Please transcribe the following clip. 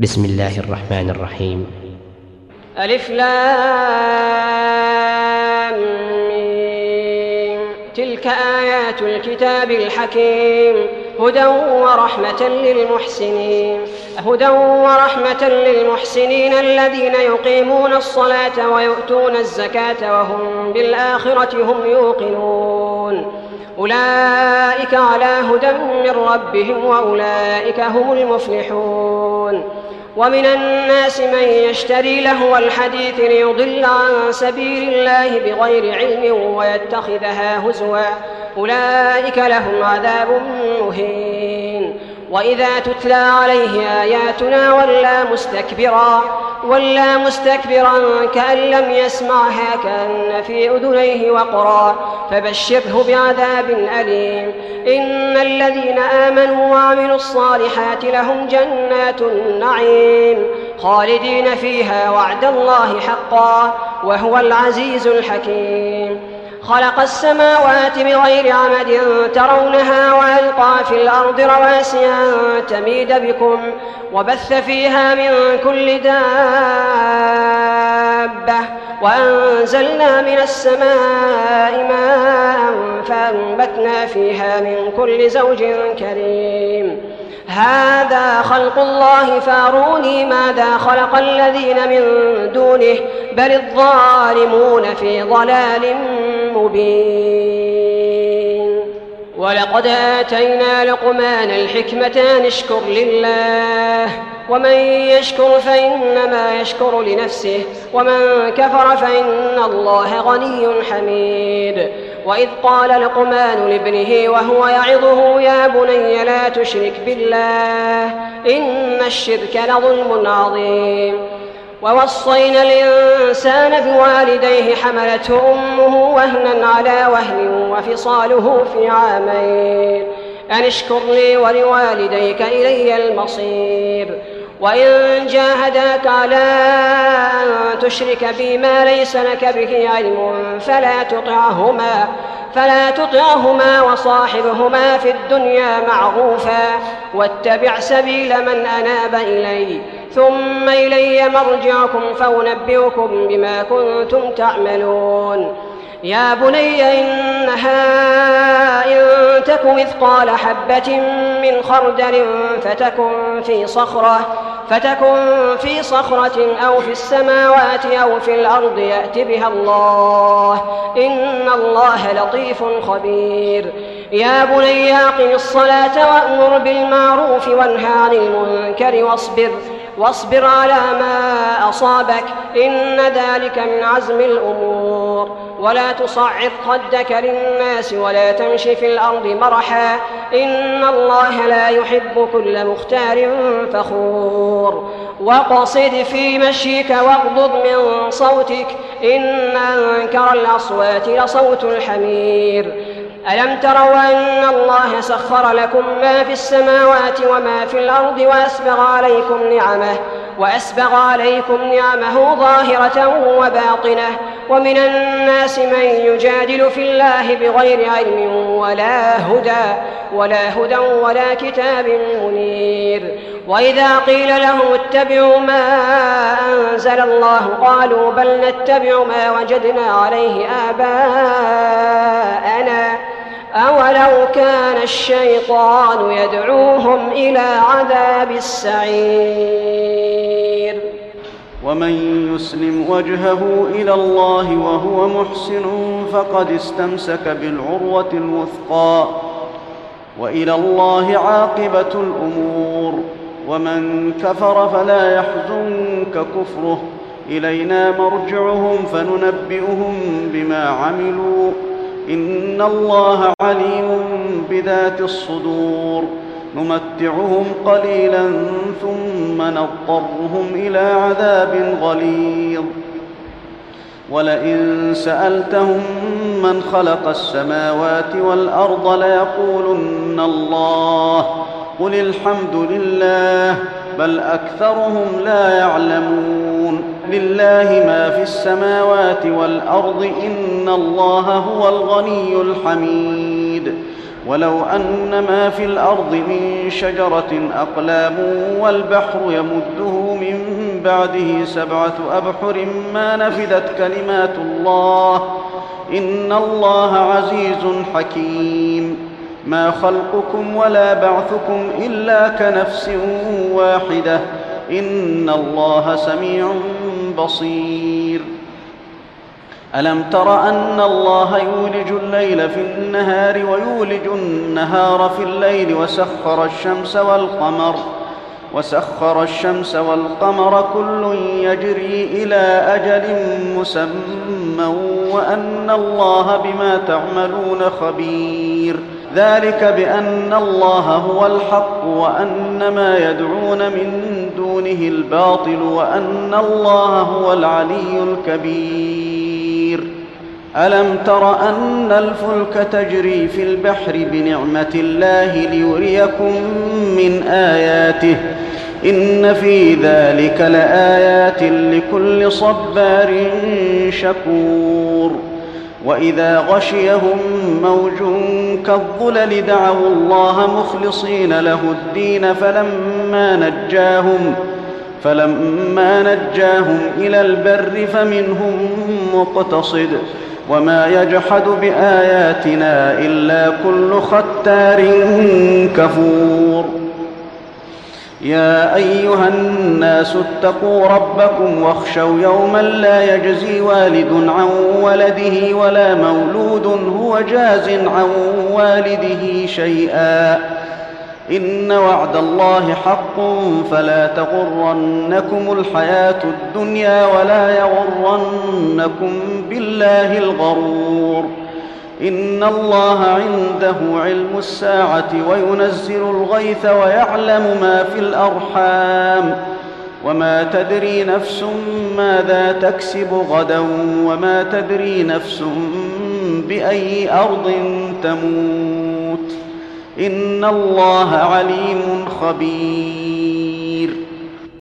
بسم الله الرحمن الرحيم. ألف لام ميم. تلك آيات الكتاب الحكيم هدى ورحمة للمحسنين الذين يقيمون الصلاة ويؤتون الزكاة وهم بالآخرة هم يوقنون. أولئك على هدى من ربهم وأولئك هم المفلحون. ومن الناس من يشتري لهو الحديث ليضل عن سبيل الله بغير علم ويتخذها هزوا، أولئك لهم عذاب مهين. وإذا تتلى عليه آياتنا ولى مستكبرا كأن لم يسمعها كأن في أذنيه وقرا، فبشره بعذاب أليم. إن الذين آمنوا وعملوا الصالحات لهم جنات النعيم خالدين فيها وعد الله حقا وهو العزيز الحكيم. خلق السماوات بغير عمد ترونها وألقى في الأرض رواسي أن تميد بكم وبث فيها من كل دابة وأنزلنا من السماء ماء فأنبتنا فيها من كل زوج كريم. هذا خلق الله فاروني ماذا خلق الذين من دونه بل الظالمون في ضلال مبين. ولقد آتينا لقمان الحكمة أن اشكر لله ومن يشكر فإنما يشكر لنفسه ومن كفر فإن الله غني حميد. وإذ قال لقمان لابنه وهو يعظه يا بني لا تشرك بالله إن الشرك لظلم عظيم. ووصينا الإنسان بوالديه حملته أمه وهنا على وهن وفصاله في عامين أن اشكر لي ولوالديك إلي المصير. وإن جاهداك على أن تشرك بي ما ليس لك به علم فلا تطعهما وصاحبهما في الدنيا معروفا واتبع سبيل من أناب إلي ثم إلي مرجعكم فأنبئكم بما كنتم تعملون. يا بني إنها إن تك مثقال حبة من خردل فتكن في صخرة أو في السماوات أو في الأرض يأت بها الله إن الله لطيف خبير. يا بني أقم الصلاة وأمر بالمعروف وانهى عن المنكر واصبر على ما أصابك إن ذلك من عزم الأمور. ولا تصعد خدك للناس ولا تمش في الأرض مرحا إن الله لا يحب كل مختال فخور. واقصد في مشيك واغضض من صوتك إن أنكر الأصوات لصوت الحمير. ألم تروا أن الله سخر لكم ما في السماوات وما في الأرض وأسبغ عليكم نعمه ظاهرة وباطنة. ومن الناس من يجادل في الله بغير علم ولا هدى ولا كتاب منير. وإذا قيل لهم اتبعوا ما أنزل الله قالوا بل نتبع ما وجدنا عليه آباءنا أولو كان الشيطان يدعوهم إلى عذاب السعير. ومن يسلم وجهه إلى الله وهو محسن فقد استمسك بالعروة الوثقى وإلى الله عاقبة الأمور. ومن كفر فلا يحزنك كفره إلينا مرجعهم فننبئهم بما عملوا إن الله عليم بذات الصدور. نمتعهم قليلا ثم نضطرهم إلى عذاب غليظ. ولئن سألتهم من خلق السماوات والأرض ليقولن الله قل الحمد لله بل أكثرهم لا يعلمون. لله ما في السماوات والأرض إن الله هو الغني الحميد ولو أن ما في الأرض من شجرة أقلام والبحر يمده من بعده 7 أبحر ما نفدت كلمات الله إن الله عزيز حكيم ما خلقكم ولا بعثكم إلا كنفس واحدة إن الله سميع بصير ألم تر أن الله يولج الليل في النهار ويولج النهار في الليل وسخر الشمس والقمر كل يجري إلى أجل مسمى وأن الله بما تعملون خبير ذلك بأن الله هو الحق وأن ما يدعون من دونه الباطل وأن الله هو العلي الكبير ألم تر أن الفلك تجري في البحر بنعمة الله ليريكم من آياته إن في ذلك لآيات لكل صبار شكور وإذا غشيهم موج كالظلل دعوا الله مخلصين له الدين فلما نجاهم إلى البر فمنهم مقتصد وما يجحد بآياتنا إلا كل ختار كفور يا أيها الناس اتقوا ربكم واخشوا يوما لا يجزي والد عن ولده ولا مولود هو جاز عن والده شيئا إن وعد الله حق فلا تغرنكم الحياة الدنيا ولا يغرنكم بالله الغرور إن الله عنده علم الساعة وينزل الغيث ويعلم ما في الأرحام وما تدري نفس ماذا تكسب غدا وما تدري نفس بأي أرض تموت إن الله عليم خبير